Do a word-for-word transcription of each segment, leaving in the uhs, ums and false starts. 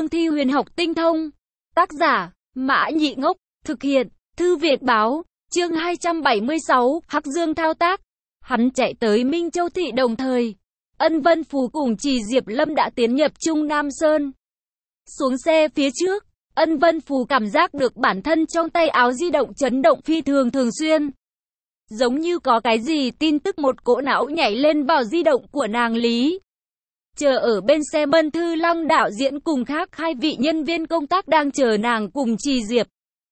cương thi huyền học tinh thông. Tác giả, Mã Nhị Ngốc, thực hiện, Thư Việt Báo, chương hai trăm bảy mươi sáu, Hắc Dương thao tác. Hắn chạy tới Minh Châu Thị đồng thời. Ân Vân Phù cùng Trì Diệp Lâm đã tiến nhập Trung Nam Sơn. Xuống xe phía trước, Ân Vân Phù cảm giác được bản thân trong tay áo di động chấn động phi thường thường xuyên. Giống như có cái gì tin tức một cỗ não nhảy lên vào di động của nàng Lý. Chờ ở bên xe Mân Thư Lăng đạo diễn cùng khác hai vị nhân viên công tác đang chờ nàng cùng Trì Diệp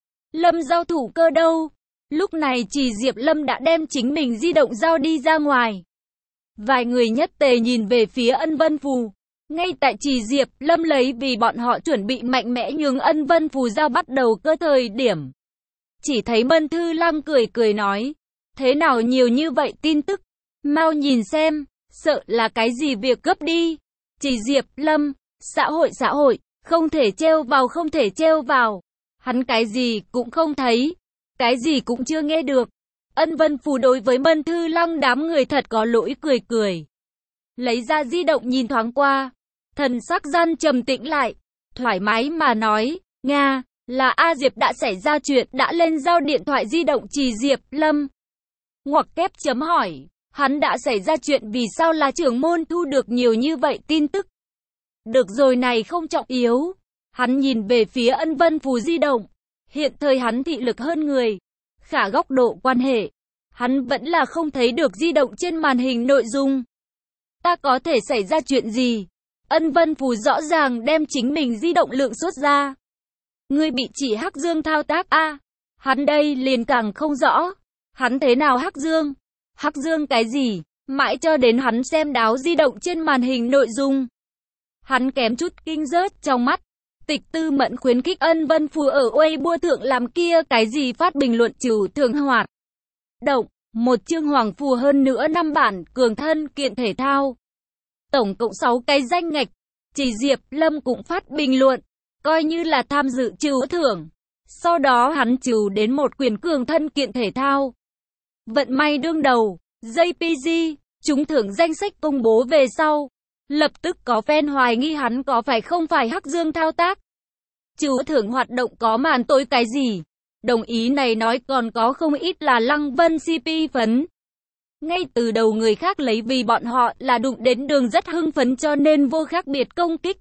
Lâm giao thủ cơ đâu. Lúc này Trì Diệp Lâm đã đem chính mình di động giao đi ra ngoài. Vài người nhất tề nhìn về phía Ân Vân Phù. Ngay tại Trì Diệp Lâm lấy vì bọn họ chuẩn bị mạnh mẽ nhường Ân Vân Phù giao bắt đầu cơ thời điểm. Chỉ thấy Mân Thư Lăng cười cười nói. Thế nào nhiều như vậy tin tức? Mau nhìn xem, sợ là cái gì việc gấp đi. Trì Diệp Lâm, xã hội xã hội, không thể treo vào không thể treo vào. Hắn cái gì cũng không thấy, cái gì cũng chưa nghe được. Ân Vân Phù đối với Mân Thư Lăng đám người thật có lỗi cười cười. Lấy ra di động nhìn thoáng qua, thần sắc gian trầm tĩnh lại, thoải mái mà nói, Nga, là A Diệp đã xảy ra chuyện đã lên giao điện thoại di động Trì Diệp Lâm. Ngoặc kép chấm hỏi, hắn đã xảy ra chuyện vì sao là trưởng môn thu được nhiều như vậy tin tức. Được rồi này không trọng yếu. Hắn nhìn về phía Ân Vân Phù di động. Hiện thời hắn thị lực hơn người. Khả góc độ quan hệ, hắn vẫn là không thấy được di động trên màn hình nội dung. Ta có thể xảy ra chuyện gì? Ân Vân Phù rõ ràng đem chính mình di động lượng xuất ra. Ngươi bị chỉ Hắc Dương thao tác a à, hắn đây liền càng không rõ. Hắn thế nào Hắc Dương? Hắc Dương cái gì? Mãi cho đến hắn xem đáo di động trên màn hình nội dung. Hắn kém chút kinh rớt trong mắt. Tịch Tư Mẫn khuyến khích Ân Vân Phù ở Weibo thượng làm kia cái gì phát bình luận trừu thường hoạt động, một chương hoàng phù hơn nữa năm bản cường thân kiện thể thao. Tổng cộng sáu cái danh ngạch. Trì Diệp Lâm cũng phát bình luận, coi như là tham dự trừu thưởng. Sau đó hắn trừ đến một quyền cường thân kiện thể thao. Vận may đương đầu, giê pê giê, trúng thưởng danh sách công bố về sau. Lập tức có fan hoài nghi hắn có phải không phải Hắc Dương thao tác. Trừ thưởng hoạt động có màn tối cái gì. Đồng ý này nói còn có không ít là Lăng Vân xê pê phấn. Ngay từ đầu người khác lấy vì bọn họ là đụng đến đường rất hưng phấn cho nên vô khác biệt công kích.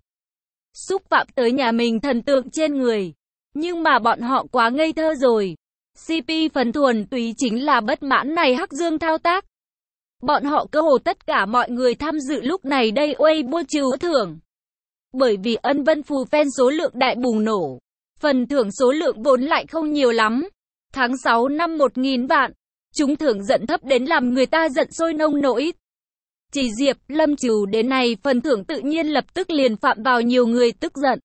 Xúc phạm tới nhà mình thần tượng trên người. Nhưng mà bọn họ quá ngây thơ rồi. xê pê phấn thuần túy chính là bất mãn này Hắc Dương thao tác. Bọn họ cơ hồ tất cả mọi người tham dự lúc này đây Weibo trừ thưởng. Bởi vì Ân Vân Phù fan số lượng đại bùng nổ. Phần thưởng số lượng vốn lại không nhiều lắm. Tháng sáu năm một nghìn vạn. Chúng thưởng giận thấp đến làm người ta giận sôi nông nỗi. Trì Diệp Lâm trừ đến này phần thưởng tự nhiên lập tức liền phạm vào nhiều người tức giận.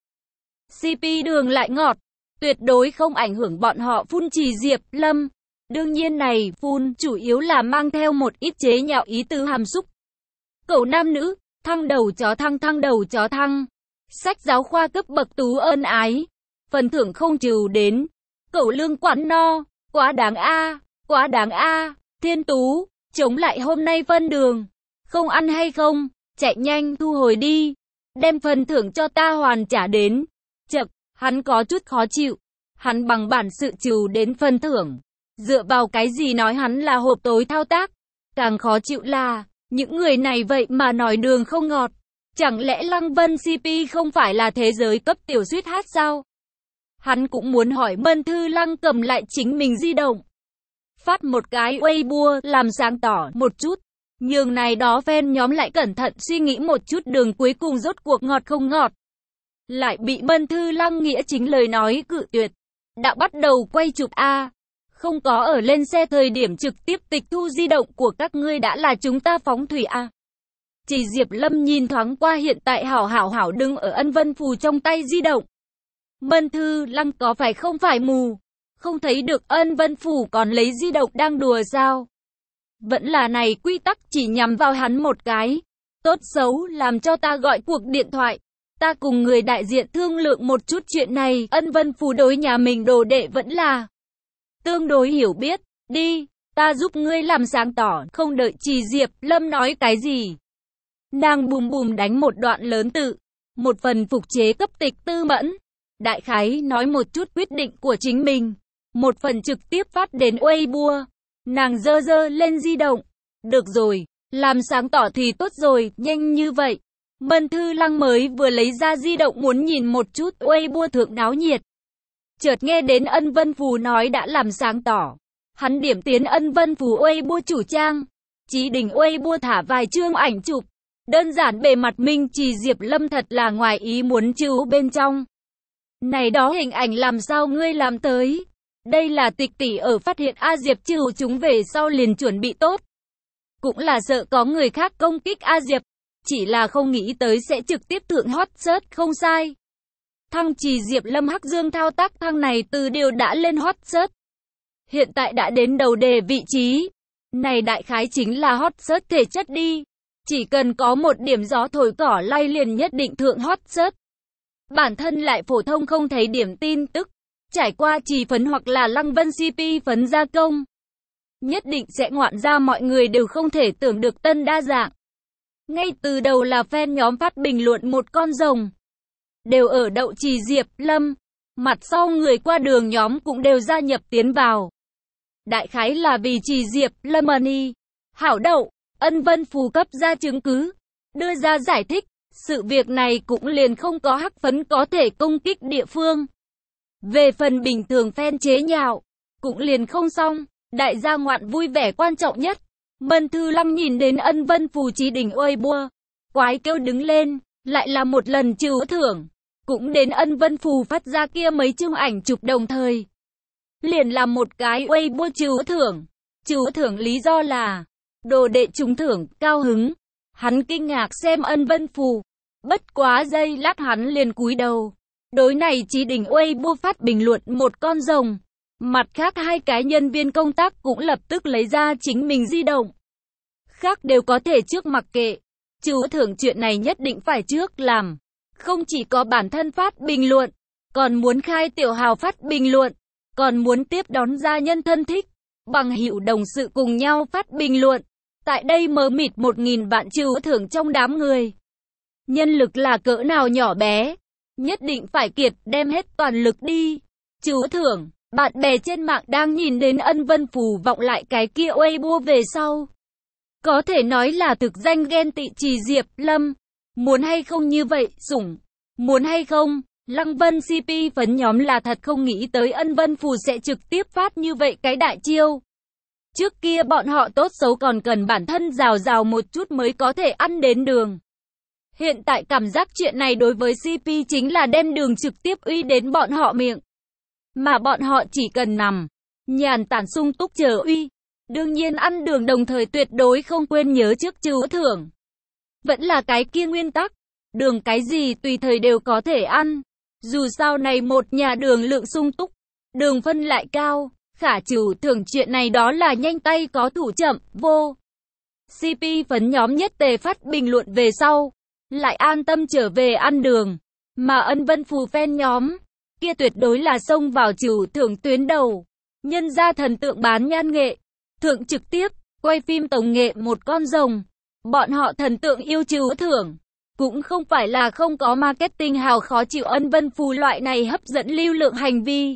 xê pê đường lại ngọt. Tuyệt đối không ảnh hưởng bọn họ phun Trì Diệp Lâm. Đương nhiên này phun chủ yếu là mang theo một ít chế nhạo ý tứ hàm xúc. Cậu nam nữ, thăng đầu chó thăng thăng đầu chó thăng. Sách giáo khoa cấp bậc tú ân ái. Phần thưởng không trừ đến. Cậu lương quản no, quá đáng a, quá đáng a. Thiên Tú, chống lại hôm nay phân đường. Không ăn hay không, chạy nhanh thu hồi đi. Đem phần thưởng cho ta hoàn trả đến. Chậc, hắn có chút khó chịu. Hắn bằng bản sự trừ đến phần thưởng. Dựa vào cái gì nói hắn là hộp tối thao tác. Càng khó chịu là, những người này vậy mà nói đường không ngọt. Chẳng lẽ Lăng Vân xê pê không phải là thế giới cấp tiểu suyết hát sao? Hắn cũng muốn hỏi Mân Thư Lăng cầm lại chính mình di động. Phát một cái Weibo làm sáng tỏ một chút. Nhưng này đó fan nhóm lại cẩn thận suy nghĩ một chút đường cuối cùng rốt cuộc ngọt không ngọt. Lại bị Mân Thư Lăng nghĩa chính lời nói cự tuyệt. Đã bắt đầu quay chụp A. Không có ở lên xe thời điểm trực tiếp tịch thu di động của các ngươi đã là chúng ta phóng thủy A. Trì Diệp Lâm nhìn thoáng qua hiện tại hảo hảo hảo đứng ở Ân Vân Phù trong tay di động. Mân Thư Lăng có phải không phải mù? Không thấy được Ân Vân Phù còn lấy di động đang đùa sao? Vẫn là này quy tắc chỉ nhằm vào hắn một cái. Tốt xấu làm cho ta gọi cuộc điện thoại. Ta cùng người đại diện thương lượng một chút chuyện này. Ân Vân Phù đối nhà mình đồ đệ vẫn là tương đối hiểu biết. Đi, ta giúp ngươi làm sáng tỏ. Không đợi Trì Diệp Lâm nói cái gì. Nàng bùm bùm đánh một đoạn lớn tự. một phần phục chế cấp tịch Tư Mẫn. Đại khái nói một chút quyết định của chính mình, một phần trực tiếp phát đến Weibo. Nàng dơ dơ lên di động. Được rồi, làm sáng tỏ thì tốt rồi, nhanh như vậy. Mân Thư Lăng mới vừa lấy ra di động muốn nhìn một chút Weibo thượng náo nhiệt. Chợt nghe đến Ân Vân Phù nói đã làm sáng tỏ. Hắn điểm tiến Ân Vân Phù Weibo chủ trang. Chí Đình Weibo thả vài chương ảnh chụp. Đơn giản bề mặt Minh Trì Diệp Lâm thật là ngoài ý muốn chứ bên trong. Này đó hình ảnh làm sao ngươi làm tới? Đây là Tịch tỷ ở phát hiện A Diệp trừ chúng về sau liền chuẩn bị tốt. Cũng là sợ có người khác công kích A Diệp. Chỉ là không nghĩ tới sẽ trực tiếp thượng hot search không sai. Thăng Trì Diệp Lâm Hắc Dương thao tác thăng này từ điều đã lên hot search. Hiện tại đã đến đầu đề vị trí. Này đại khái chính là hot search thể chất đi. Chỉ cần có một điểm gió thổi cỏ lay liền nhất định thượng hot search. Bản thân lại phổ thông không thấy điểm tin tức. Trải qua Trì Phấn hoặc là Lăng Vân xê pê phấn gia công. Nhất định sẽ ngoạn ra mọi người đều không thể tưởng được tân đa dạng. Ngay từ đầu là fan nhóm phát bình luận một con rồng. Đều ở đậu Trì Diệp Lâm. Mặt sau người qua đường nhóm cũng đều gia nhập tiến vào. Đại khái là vì Trì Diệp Lâm money. Hảo đậu, Ân Vân Phù cấp ra chứng cứ. Đưa ra giải thích. Sự việc này cũng liền không có hắc phấn có thể công kích địa phương. Về phần bình thường fan chế nhạo. Cũng liền không xong. Đại gia ngoạn vui vẻ quan trọng nhất. Mân Thư Lăng nhìn đến Ân Vân Phù Chí Đình Weibo. Quái kêu đứng lên. Lại là một lần trừ thưởng. Cũng đến Ân Vân Phù phát ra kia mấy chương ảnh chụp đồng thời. Liền làm một cái Weibo trừ thưởng. Trừ thưởng lý do là đồ đệ trúng thưởng, cao hứng. Hắn kinh ngạc xem Ân Vân Phù. Bất quá giây lát hắn liền cúi đầu. Đối này Chí Đình Weibo phát bình luận một con rồng. Mặt khác hai cái nhân viên công tác cũng lập tức lấy ra chính mình di động. Khác đều có thể trước mặc kệ. Trừ thưởng chuyện này nhất định phải trước làm. Không chỉ có bản thân phát bình luận, còn muốn khai tiểu hào phát bình luận, còn muốn tiếp đón gia nhân thân thích, bằng hữu đồng sự cùng nhau phát bình luận. Tại đây mờ mịt một nghìn vạn trừ thưởng trong đám người. Nhân lực là cỡ nào nhỏ bé, nhất định phải kiệt đem hết toàn lực đi. Trừ thưởng, bạn bè trên mạng đang nhìn đến Ân Vân Phù vọng lại cái kia Weibo về sau. Có thể nói là thực danh ghen tị Trì Diệp Lâm. Muốn hay không như vậy, sủng. Muốn hay không, Lăng Vân xê pê phấn nhóm là thật không nghĩ tới Ân Vân Phù sẽ trực tiếp phát như vậy cái đại chiêu. Trước kia bọn họ tốt xấu còn cần bản thân rào rào một chút mới có thể ăn đến đường. Hiện tại cảm giác chuyện này đối với xê pê chính là đem đường trực tiếp uy đến bọn họ miệng. Mà bọn họ chỉ cần nằm, nhàn tản sung túc chờ uy. Đương nhiên ăn đường đồng thời tuyệt đối không quên nhớ trước trừ thưởng. Vẫn là cái kia nguyên tắc. Đường cái gì tùy thời đều có thể ăn. Dù sao này một nhà đường lượng sung túc. Đường phân lại cao. Khả trừ thưởng chuyện này đó là nhanh tay có thủ chậm, vô. xê pê phấn nhóm nhất tề phát bình luận về sau. Lại an tâm trở về ăn đường. Mà Ân Vân Phù fan nhóm. Kia tuyệt đối là xông vào trừ thưởng tuyến đầu. Nhân ra thần tượng bán nhan nghệ. Thượng trực tiếp, quay phim tổng nghệ một con rồng. Bọn họ thần tượng yêu trừ thưởng. Cũng không phải là không có marketing hào khó chịu Ân Vân Phù loại này hấp dẫn lưu lượng hành vi.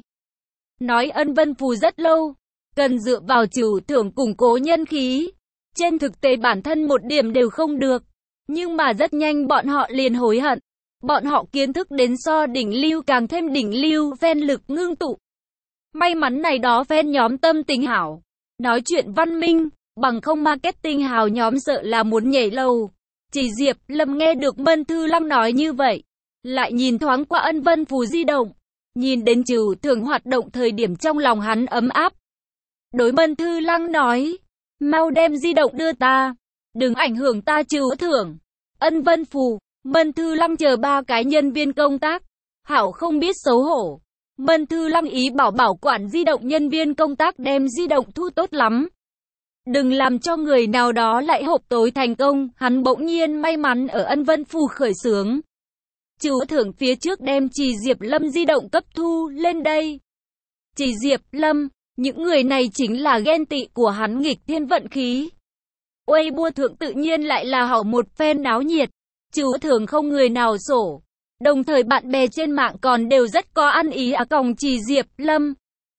Nói Ân Vân Phù rất lâu. Cần dựa vào trừ thưởng củng cố nhân khí. Trên thực tế bản thân một điểm đều không được. Nhưng mà rất nhanh bọn họ liền hối hận. Bọn họ kiến thức đến so đỉnh lưu càng thêm đỉnh lưu, fan lực ngưng tụ. May mắn này đó fan nhóm tâm tình hảo. Nói chuyện văn minh, bằng không marketing hào nhóm sợ là muốn nhảy lầu. Chỉ Diệp Lâm nghe được Mân Thư Lăng nói như vậy. Lại nhìn thoáng qua Ân Vân Phù di động. Nhìn đến trừ thưởng hoạt động thời điểm trong lòng hắn ấm áp. Đối Mân Thư Lăng nói. Mau đem di động đưa ta. Đừng ảnh hưởng ta trừ thưởng. Ân Vân Phù, Mân Thư Lăng chờ ba cái nhân viên công tác. Hảo không biết xấu hổ. Mân Thư Lăng ý bảo bảo quản di động nhân viên công tác đem di động thu tốt lắm. Đừng làm cho người nào đó lại hộp tối thành công. Hắn bỗng nhiên may mắn ở Ân Vân Phù khởi xướng. Trừ thưởng phía trước đem Trì Diệp Lâm di động cấp thu lên đây. Trì Diệp Lâm, những người này chính là ghen tị của hắn nghịch thiên vận khí. Weibo thượng tự nhiên lại là hảo một phen náo nhiệt. Trừ thưởng không người nào sổ. Đồng thời bạn bè trên mạng còn đều rất có ăn ý à còng chỉ Diệp Lâm.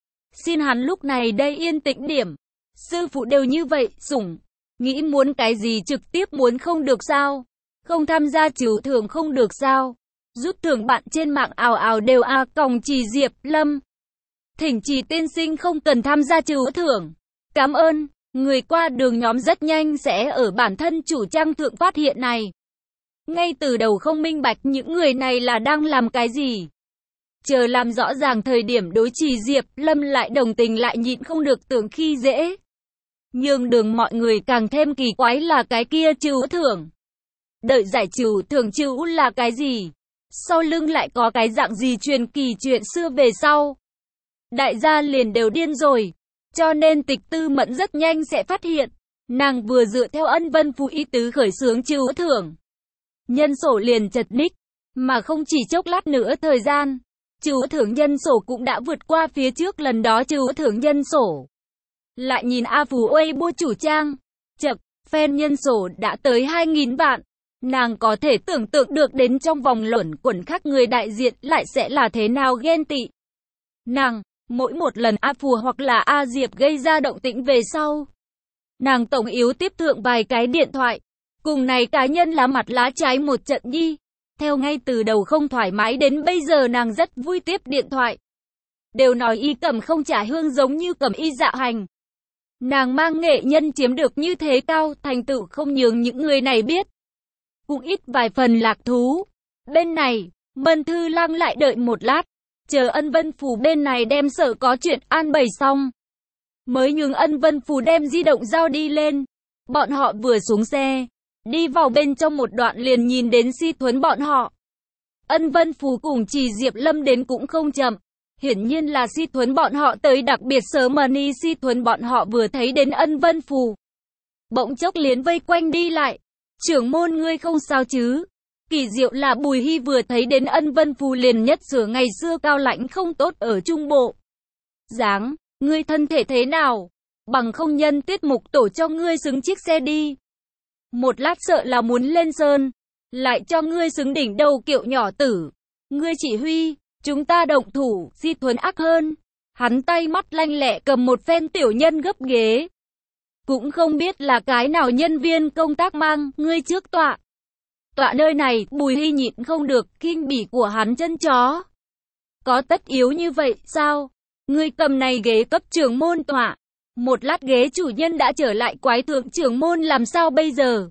Xin hắn lúc này đây yên tĩnh điểm. Sư phụ đều như vậy, sủng. Nghĩ muốn cái gì trực tiếp muốn không được sao? Không tham gia trừ thưởng không được sao? Rút thưởng bạn trên mạng ào ào đều a à, còng chỉ Diệp Lâm. Thỉnh chỉ tiên sinh không cần tham gia trừ thưởng. Cảm ơn. Người qua đường nhóm rất nhanh sẽ ở bản thân chủ trang thượng phát hiện này. Ngay từ đầu không minh bạch những người này là đang làm cái gì. Chờ làm rõ ràng thời điểm đối chỉ Diệp Lâm lại đồng tình lại nhịn không được tưởng khi dễ. Nhưng đường mọi người càng thêm kỳ quái là cái kia trừ thưởng. Đợi giải trừ thưởng trừ là cái gì? Sau lưng lại có cái dạng gì truyền kỳ chuyện xưa về sau? Đại gia liền đều điên rồi. Cho nên Tịch Tư Mẫn rất nhanh sẽ phát hiện. Nàng vừa dựa theo Ân Vân Phù ý tứ khởi xướng trừ thưởng. Nhân sổ liền chật ních. Mà không chỉ chốc lát nữa thời gian. Trừ thưởng nhân sổ cũng đã vượt qua phía trước lần đó trừ thưởng nhân sổ. Lại nhìn A Phù Uây bua chủ trang. Chật, fan nhân sổ đã tới hai nghìn vạn. Nàng có thể tưởng tượng được đến trong vòng luẩn quẩn khác người đại diện lại sẽ là thế nào ghen tị. Nàng, mỗi một lần A Phù hoặc là A Diệp gây ra động tĩnh về sau. Nàng tổng yếu tiếp thượng vài cái điện thoại. Cùng này cá nhân lá mặt lá trái một trận nhi. Theo ngay từ đầu không thoải mái đến bây giờ nàng rất vui tiếp điện thoại. Đều nói y cầm không trả hương giống như cầm y dạ hành. Nàng mang nghệ nhân chiếm được như thế cao, thành tựu không nhường những người này biết. Cũng ít vài phần lạc thú. Bên này, Mân Thư Lăng lại đợi một lát. Chờ Ân Vân Phù bên này đem sợ có chuyện an bày xong. Mới nhường Ân Vân Phù đem di động giao đi lên. Bọn họ vừa xuống xe. Đi vào bên trong một đoạn liền nhìn đến Si Thuấn bọn họ. Ân Vân Phù cùng chỉ Diệp Lâm đến cũng không chậm. Hiển nhiên là Si Thuấn bọn họ tới đặc biệt sớm mà ni Si Thuấn bọn họ vừa thấy đến Ân Vân Phù. Bỗng chốc liền vây quanh đi lại. Trưởng môn ngươi không sao chứ? Kỳ diệu là Bùi Hy vừa thấy đến Ân Vân Phù liền nhất sửa ngày xưa cao lãnh không tốt ở Trung Bộ. Dáng, ngươi thân thể thế nào? Bằng không nhân tiết mục tổ cho ngươi xứng chiếc xe đi. Một lát sợ là muốn lên sơn. Lại cho ngươi xứng đỉnh đầu kiệu nhỏ tử. Ngươi chỉ huy, chúng ta động thủ, Si Thuấn ác hơn. Hắn tay mắt lanh lẹ cầm một phen tiểu nhân gấp ghế. Cũng không biết là cái nào nhân viên công tác mang, ngươi trước tọa. Tọa nơi này, Bùi Hy nhịn không được, kinh bỉ của hắn chân chó. Có tất yếu như vậy, sao? Ngươi cầm này ghế cấp trưởng môn tọa. Một lát ghế chủ nhân đã trở lại quái thượng trưởng môn làm sao bây giờ?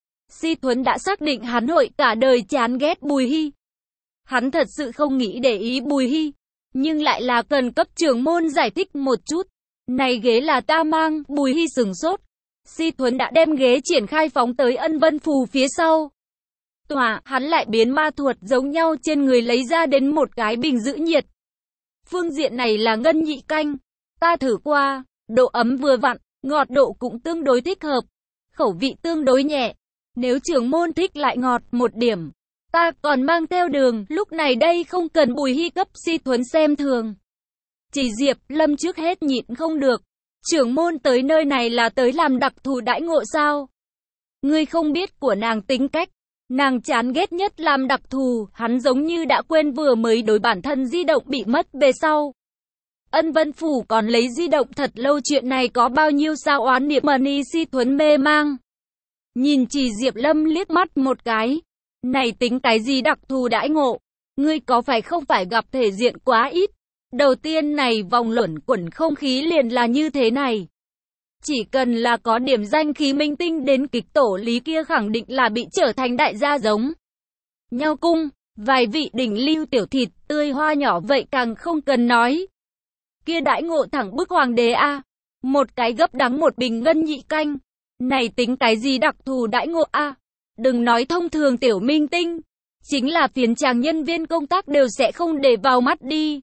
Si Thuấn đã xác định hắn hội cả đời chán ghét Bùi Hy. Hắn thật sự không nghĩ để ý Bùi Hy. Nhưng lại là cần cấp trưởng môn giải thích một chút. Này ghế là ta mang, Bùi Hy sửng sốt. Si Thuấn đã đem ghế triển khai phóng tới Ân Vân Phù phía sau. Tòa, hắn lại biến ma thuật giống nhau trên người lấy ra đến một cái bình giữ nhiệt. Phương diện này là ngân nhị canh. Ta thử qua, độ ấm vừa vặn, ngọt độ cũng tương đối thích hợp. Khẩu vị tương đối nhẹ. Nếu trưởng môn thích lại ngọt một điểm. Ta còn mang theo đường, lúc này đây không cần Bùi Hy cấp Si Thuấn xem thường. Chỉ Diệp Lâm trước hết nhịn không được. Trưởng môn tới nơi này là tới làm đặc thù đãi ngộ sao? Ngươi không biết của nàng tính cách. Nàng chán ghét nhất làm đặc thù, hắn giống như đã quên vừa mới đối bản thân di động bị mất về sau. Ân Vân Phủ còn lấy di động thật lâu chuyện này có bao nhiêu sao oán niệm mà ni Si Thuấn mê mang. Nhìn chỉ Diệp Lâm liếc mắt một cái. Này tính cái gì đặc thù đãi ngộ? Ngươi có phải không phải gặp thể diện quá ít? Đầu tiên này vòng luẩn quẩn không khí liền là như thế này. Chỉ cần là có điểm danh khí minh tinh đến kịch tổ lý kia khẳng định là bị trở thành đại gia giống. Nhau cung, vài vị đỉnh lưu tiểu thịt tươi hoa nhỏ vậy càng không cần nói. Kia đãi ngộ thẳng bức hoàng đế a, một cái gấp đắng một bình ngân nhị canh. Này tính cái gì đặc thù đãi ngộ a? Đừng nói thông thường tiểu minh tinh, chính là phiến chàng nhân viên công tác đều sẽ không để vào mắt đi.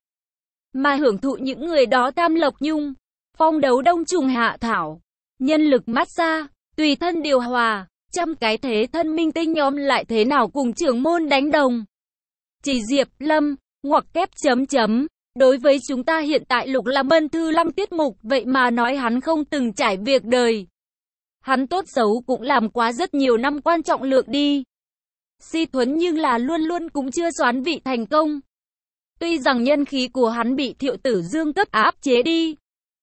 Mà hưởng thụ những người đó tam lộc nhung, phong đấu đông trùng hạ thảo, nhân lực massage, tùy thân điều hòa, trăm cái thế thân minh tinh nhóm lại thế nào cùng trưởng môn đánh đồng. Chỉ Diệp Lâm, ngoặc kép chấm chấm, đối với chúng ta hiện tại Lục là Mân Thư Lăng tiết mục vậy mà nói hắn không từng trải việc đời. Hắn tốt xấu cũng làm quá rất nhiều năm quan trọng lượng đi. Si Thuấn nhưng là luôn luôn cũng chưa soán vị thành công. Tuy rằng nhân khí của hắn bị Thiệu Tử Dương cấp áp chế đi,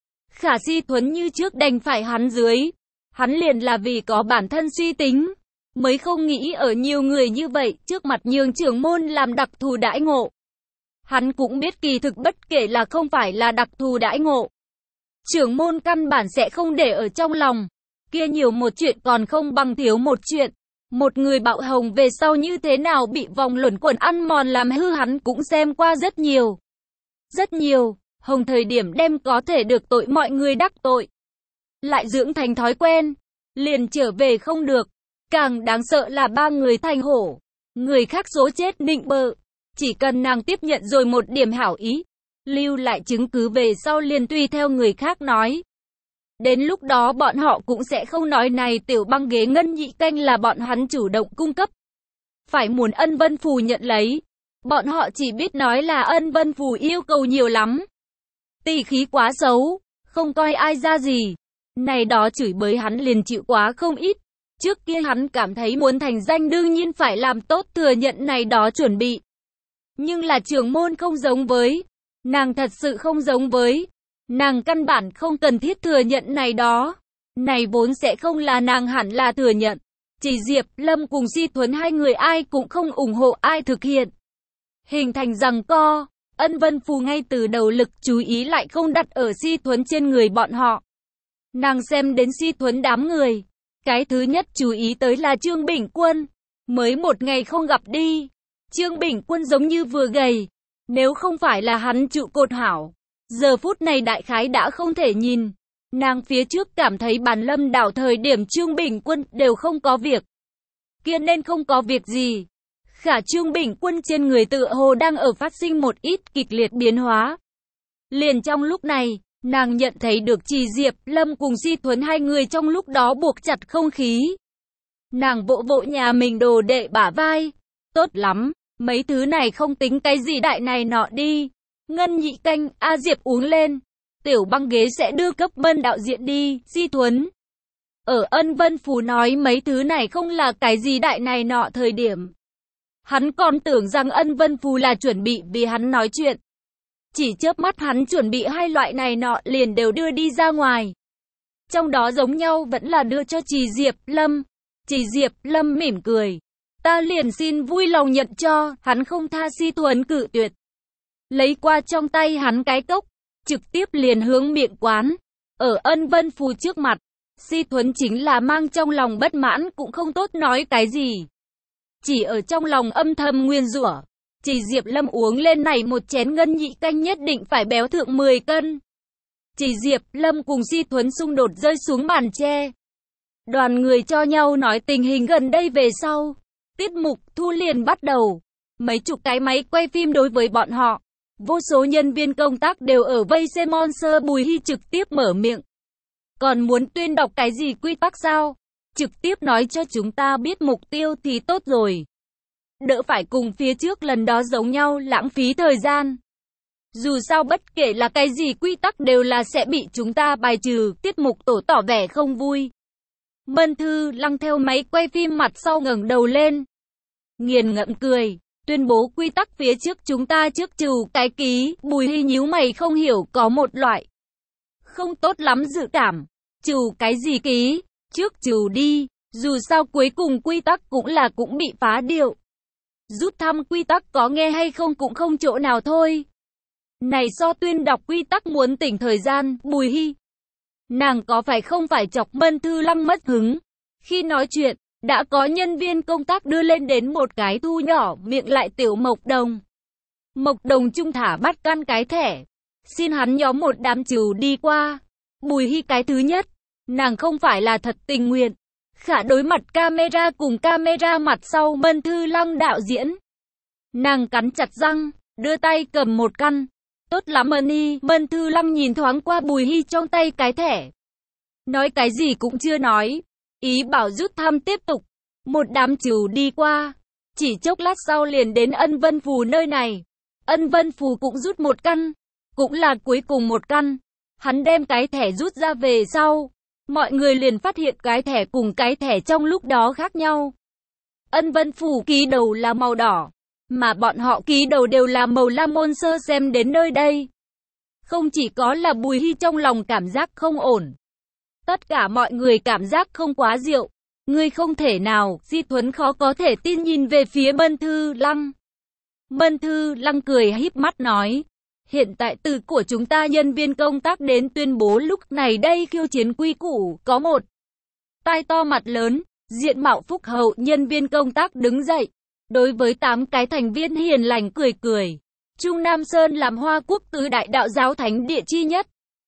khả Si Thuấn như trước đành phải hắn dưới. Hắn liền là vì có bản thân suy tính, mới không nghĩ ở nhiều người như vậy trước mặt nhường trưởng môn làm đặc thù đãi ngộ. Hắn cũng biết kỳ thực bất kể là không phải là đặc thù đãi ngộ, trưởng môn căn bản sẽ không để ở trong lòng. Kia nhiều một chuyện còn không bằng thiếu một chuyện. Một người bạo hồng về sau như thế nào bị vòng luẩn quẩn ăn mòn làm hư hắn cũng xem qua rất nhiều. Rất nhiều, hồng thời điểm đem có thể được tội mọi người đắc tội. Lại dưỡng thành thói quen, liền trở về không được. Càng đáng sợ là ba người thành hổ. Người khác số chết nịnh bợ. Chỉ cần nàng tiếp nhận rồi một điểm hảo ý, lưu lại chứng cứ về sau liền tùy theo người khác nói. Đến lúc đó bọn họ cũng sẽ không nói này tiểu băng ghế ngân nhị canh là bọn hắn chủ động cung cấp. Phải muốn Ân Vân Phù nhận lấy. Bọn họ chỉ biết nói là Ân Vân Phù yêu cầu nhiều lắm. Tỉ khí quá xấu, không coi ai ra gì. Này đó chửi bới hắn liền chịu quá không ít. Trước kia hắn cảm thấy muốn thành danh đương nhiên phải làm tốt thừa nhận này đó chuẩn bị. Nhưng là trưởng môn không giống với. Nàng thật sự không giống với. Nàng căn bản không cần thiết thừa nhận này đó. Này vốn sẽ không là nàng hẳn là thừa nhận. Chỉ Diệp Lâm cùng Si Thuấn hai người ai cũng không ủng hộ ai thực hiện. Hình thành giằng co. Ân Vân Phù ngay từ đầu lực chú ý lại không đặt ở Si Thuấn trên người bọn họ. Nàng xem đến Si Thuấn đám người. Cái thứ nhất chú ý tới là Trương Bình Quân. Mới một ngày không gặp đi. Trương Bình Quân giống như vừa gầy. Nếu không phải là hắn trụ cột hảo, giờ phút này đại khái đã không thể nhìn. Nàng phía trước cảm thấy Bàn Lâm đảo thời điểm Trương Bình Quân đều không có việc. Kia nên không có việc gì. Khả Trương Bình Quân trên người tựa hồ đang ở phát sinh một ít kịch liệt biến hóa. Liền trong lúc này, nàng nhận thấy được Trì Diệp Lâm cùng Si Thuấn hai người trong lúc đó buộc chặt không khí. Nàng vỗ vỗ nhà mình đồ đệ bả vai. Tốt lắm, mấy thứ này không tính cái gì đại này nọ đi. Ngân nhị canh, A Diệp uống lên. Tiểu băng ghế sẽ đưa cấp Mân đạo diện đi, Si Thuấn. Ở Ân Vân Phù nói mấy thứ này không là cái gì đại này nọ thời điểm. Hắn còn tưởng rằng Ân Vân Phù là chuẩn bị vì hắn nói chuyện. Chỉ chớp mắt hắn chuẩn bị hai loại này nọ liền đều đưa đi ra ngoài. Trong đó giống nhau vẫn là đưa cho Trì Diệp Lâm. Trì Diệp Lâm mỉm cười. Ta liền xin vui lòng nhận cho, hắn không tha Si Thuấn cự tuyệt. Lấy qua trong tay hắn cái cốc, trực tiếp liền hướng miệng quán. Ở Ân Vân Phù trước mặt, Si Thuấn chính là mang trong lòng bất mãn cũng không tốt nói cái gì. Chỉ ở trong lòng âm thầm nguyên rủa. Chỉ Diệp Lâm uống lên này một chén ngân nhị canh nhất định phải béo thượng mười cân. Chỉ Diệp Lâm cùng Si Thuấn xung đột rơi xuống bàn tre. Đoàn người cho nhau nói tình hình gần đây về sau. Tiết mục thu liền bắt đầu. Mấy chục cái máy quay phim đối với bọn họ. Vô số nhân viên công tác đều ở vây xem Monster. Bùi Hy trực tiếp mở miệng. Còn muốn tuyên đọc cái gì quy tắc sao? Trực tiếp nói cho chúng ta biết mục tiêu thì tốt rồi. Đỡ phải cùng phía trước lần đó giống nhau lãng phí thời gian. Dù sao bất kể là cái gì quy tắc đều là sẽ bị chúng ta bài trừ. Tiết mục tổ tỏ vẻ không vui. Mân Thư Lăng theo máy quay phim mặt sau ngẩng đầu lên. Nghiền ngẫm cười. Tuyên bố quy tắc phía trước chúng ta trước trừ cái ký. Bùi Hy nhíu mày không hiểu có một loại không tốt lắm dự cảm. Trừ cái gì ký? Trước trừ đi. Dù sao cuối cùng quy tắc cũng là cũng bị phá điệu. Rút thăm quy tắc có nghe hay không cũng không chỗ nào thôi. Này so tuyên đọc quy tắc muốn tỉnh thời gian. Bùi Hy, nàng có phải không phải chọc Mân Thư Lăng mất hứng? Khi nói chuyện, đã có nhân viên công tác đưa lên đến một cái thu nhỏ miệng lại tiểu Mộc Đồng. Mộc Đồng trung thả bắt căn cái thẻ. Xin hắn nhóm một đám trừ đi qua. Bùi Hy cái thứ nhất. Nàng không phải là thật tình nguyện. Khả đối mặt camera cùng camera mặt sau Mân Thư Lăng đạo diễn. Nàng cắn chặt răng, đưa tay cầm một căn. Tốt lắm Mân Mân Thư Lăng nhìn thoáng qua Bùi Hy trong tay cái thẻ. Nói cái gì cũng chưa nói. Ý bảo rút thăm tiếp tục. Một đám trừ đi qua. Chỉ chốc lát sau liền đến Ân Vân Phù nơi này. Ân Vân Phù cũng rút một căn. Cũng là cuối cùng một căn. Hắn đem cái thẻ rút ra về sau. Mọi người liền phát hiện cái thẻ cùng cái thẻ trong lúc đó khác nhau. Ân Vân Phủ ký đầu là màu đỏ, mà bọn họ ký đầu đều là màu lam. Môn Sơ xem đến nơi đây, không chỉ có là Bùi Hi trong lòng cảm giác không ổn, tất cả mọi người cảm giác không quá diệu. Ngươi không thể nào, Di Thuấn khó có thể tin nhìn về phía Mân Thư Lăng. Mân Thư Lăng cười híp mắt nói, hiện tại từ của chúng ta nhân viên công tác đến tuyên bố lúc này đây khiêu chiến quy củ, có một tai to mặt lớn, diện mạo phúc hậu nhân viên công tác đứng dậy. Đối với tám cái thành viên hiền lành cười cười. Trung Nam Sơn làm Hoa Quốc tứ đại đạo giáo thánh địa chi nhất,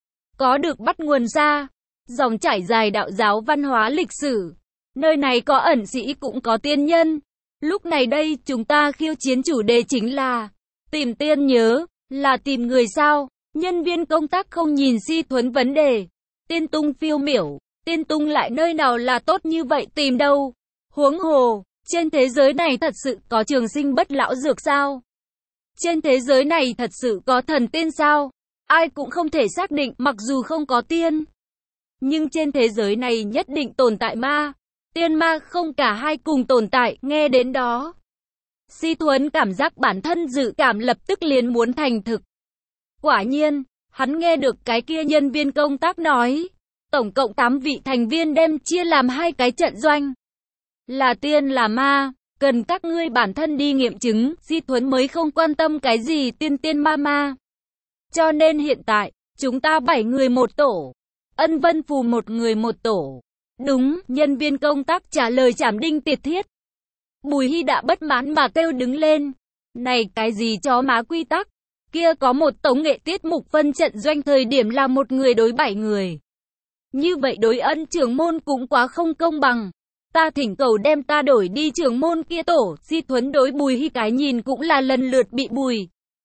có được bắt nguồn ra dòng trải dài đạo giáo văn hóa lịch sử. Nơi này có ẩn sĩ cũng có tiên nhân. Lúc này đây chúng ta khiêu chiến chủ đề chính là tìm tiên. Nhớ là tìm người sao? Nhân viên công tác không nhìn Di Thuấn vấn đề. Tiên tung phiêu miểu, tiên tung lại nơi nào là tốt như vậy tìm đâu? Huống hồ, trên thế giới này thật sự có trường sinh bất lão dược sao? Trên thế giới này thật sự có thần tiên sao? Ai cũng không thể xác định. Mặc dù không có tiên, nhưng trên thế giới này nhất định tồn tại ma. Tiên ma không cả hai cùng tồn tại. Nghe đến đó, Di Thuấn cảm giác bản thân dự cảm lập tức liền muốn thành thực. Quả nhiên, hắn nghe được cái kia nhân viên công tác nói, tổng cộng tám vị thành viên đem chia làm hai cái trận doanh. Là tiên là ma, cần các ngươi bản thân đi nghiệm chứng. Di Thuấn mới không quan tâm cái gì tiên tiên ma ma. Cho nên hiện tại, chúng ta bảy người một tổ, Ân Vân Phù một người một tổ. Đúng, nhân viên công tác trả lời chảm đinh tiệt thiết. Bùi Hi đã bất mãn mà kêu đứng lên. Này cái gì chó má quy tắc? Kia có một tống nghệ tiết mục phân trận doanh thời điểm là một người đối bảy người. Như vậy đối Ân trưởng môn cũng quá không công bằng. Ta thỉnh cầu đem ta đổi đi trưởng môn kia tổ. Di Thuấn đối Bùi Hi cái nhìn cũng là lần lượt bị Bùi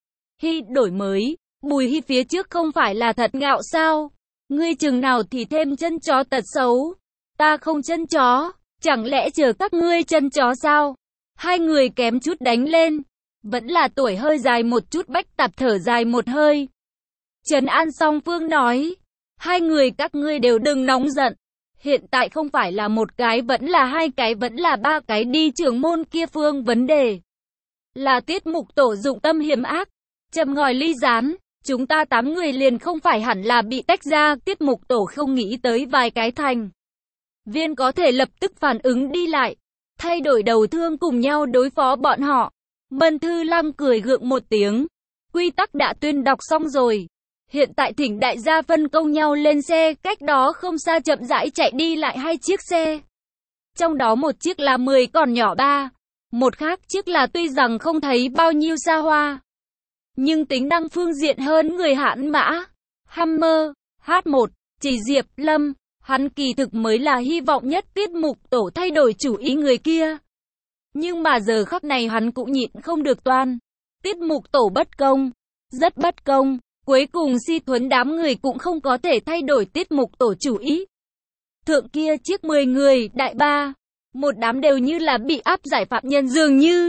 Hi đổi mới. Bùi Hi phía trước không phải là thật ngạo sao? Ngươi chừng nào thì thêm chân chó tật xấu. Ta không chân chó, chẳng lẽ chờ các ngươi chân chó sao? Hai người kém chút đánh lên. Vẫn là tuổi hơi dài một chút. Bách Tạp thở dài một hơi. Trấn an song phương nói, hai người các ngươi đều đừng nóng giận. Hiện tại không phải là một cái vẫn là hai cái vẫn là ba cái đi trưởng môn kia phương. Vấn đề là tiết mục tổ dụng tâm hiểm ác, châm ngòi ly gián. Chúng ta tám người liền không phải hẳn là bị tách ra. Tiết mục tổ không nghĩ tới vài cái thành viên có thể lập tức phản ứng đi lại, thay đổi đầu thương cùng nhau đối phó bọn họ. Mân Thư Lăng cười gượng một tiếng. Quy tắc đã tuyên đọc xong rồi. Hiện tại thỉnh đại gia phân công nhau lên xe. Cách đó không xa chậm rãi chạy đi lại hai chiếc xe. Trong đó một chiếc là mười còn nhỏ ba. Một khác chiếc là tuy rằng không thấy bao nhiêu xa hoa, nhưng tính năng phương diện hơn người hãn mã. Hammer, hát một, chỉ Diệp Lâm. Hắn kỳ thực mới là hy vọng nhất tiết mục tổ thay đổi chủ ý người kia. Nhưng mà giờ khắc này hắn cũng nhịn không được toan. Tiết mục tổ bất công, rất bất công. Cuối cùng Di Thuấn đám người cũng không có thể thay đổi tiết mục tổ chủ ý. Thượng kia chiếc mười người, đại ba, một đám đều như là bị áp giải phạm nhân dường như.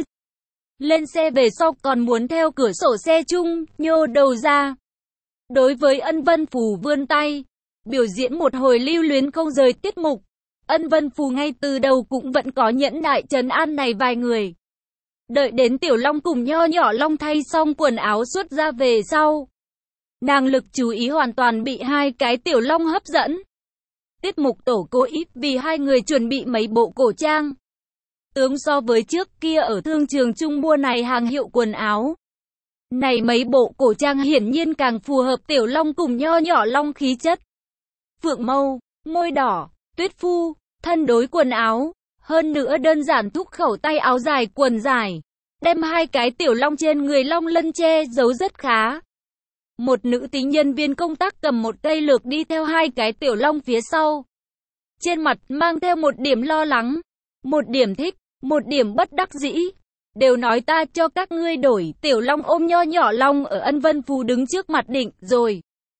Lên xe về sau còn muốn theo cửa sổ xe chung, nhô đầu ra. Đối với Ân Vân Phù vươn tay, biểu diễn một hồi lưu luyến không rời tiết mục. Ân Vân Phù ngay từ đầu cũng vẫn có nhẫn nại trấn an này vài người. Đợi đến Tiểu Long cùng Nho Nhỏ Long thay xong quần áo xuất ra về sau, nàng lực chú ý hoàn toàn bị hai cái Tiểu Long hấp dẫn. Tiết mục tổ cố ý vì hai người chuẩn bị mấy bộ cổ trang. Tướng so với trước kia ở thương trường chung mua này hàng hiệu quần áo. Này mấy bộ cổ trang hiển nhiên càng phù hợp Tiểu Long cùng Nho Nhỏ Long khí chất. Phượng mâu, môi đỏ, tuyết phu, thân đối quần áo. Hơn nữa đơn giản thúc khẩu tay áo dài quần dài. Đem hai cái Tiểu Long trên người long lân che giấu rất khá. Một nữ tính nhân viên công tác cầm một cây lược đi theo hai cái Tiểu Long phía sau. Trên mặt mang theo một điểm lo lắng, một điểm thích, một điểm bất đắc dĩ. Đều nói ta cho các ngươi đổi. Tiểu Long ôm Nho Nhỏ Long ở Ân Vân Phù đứng trước mặt định rồi.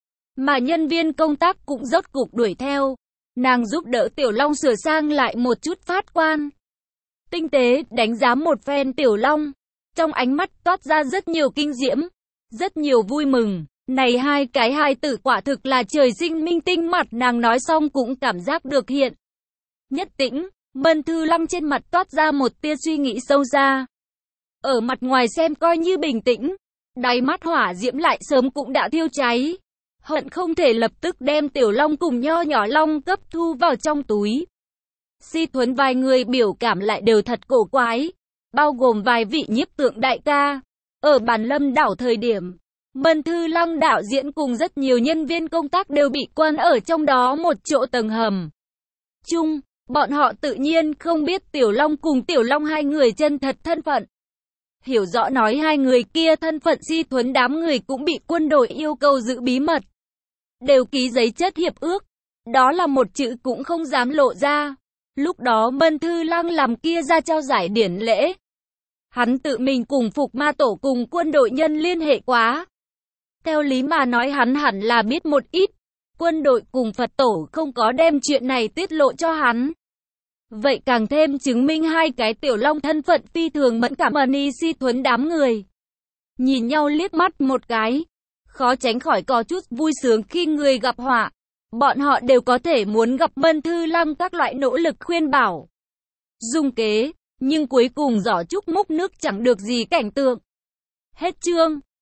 Mà nhân viên công tác cũng rốt cục đuổi theo. Nàng giúp đỡ Tiểu Long sửa sang lại một chút phát quan. Tinh tế đánh giá một phen Tiểu Long. Trong ánh mắt toát ra rất nhiều kinh diễm, rất nhiều vui mừng. Này hai cái hài tử quả thực là trời sinh minh tinh. Mặt nàng nói xong cũng cảm giác được hiện nhất tĩnh. Mân Thư Lăng trên mặt toát ra một tia suy nghĩ sâu xa. Ở mặt ngoài xem coi như bình tĩnh, đáy mắt hỏa diễm lại sớm cũng đã thiêu cháy. Hận không thể lập tức đem Tiểu Long cùng nho nhỏ Long cấp thu vào trong túi. Si Thuấn vài người biểu cảm lại đều thật cổ quái, bao gồm vài vị nhiếp tượng đại ca. Ở Bàn Lâm đảo thời điểm, Mân Thư Lăng đạo diễn cùng rất nhiều nhân viên công tác đều bị quan ở trong đó một chỗ tầng hầm chung. Bọn họ tự nhiên không biết Tiểu Long cùng Tiểu Long hai người chân thật thân phận. Hiểu rõ nói hai người kia thân phận, Si Thuấn đám người cũng bị quân đội yêu cầu giữ bí mật. Đều ký giấy chất hiệp ước, đó là một chữ cũng không dám lộ ra. Lúc đó Mân Thư Lăng làm kia ra trao giải điển lễ. Hắn tự mình cùng Phục Ma Tổ cùng quân đội nhân liên hệ quá. Theo lý mà nói hắn hẳn là biết một ít. Quân đội cùng Phật Tổ không có đem chuyện này tiết lộ cho hắn. Vậy càng thêm chứng minh hai cái Tiểu Long thân phận phi thường mẫn cảm. Ân Si Thuấn đám người nhìn nhau liếc mắt một cái, khó tránh khỏi có chút vui sướng khi người gặp họa. Bọn họ đều có thể muốn gặp Mân Thư Lăng các loại nỗ lực khuyên bảo, dung kế, nhưng cuối cùng giỏ trúc múc nước chẳng được gì cảnh tượng. Hết chương.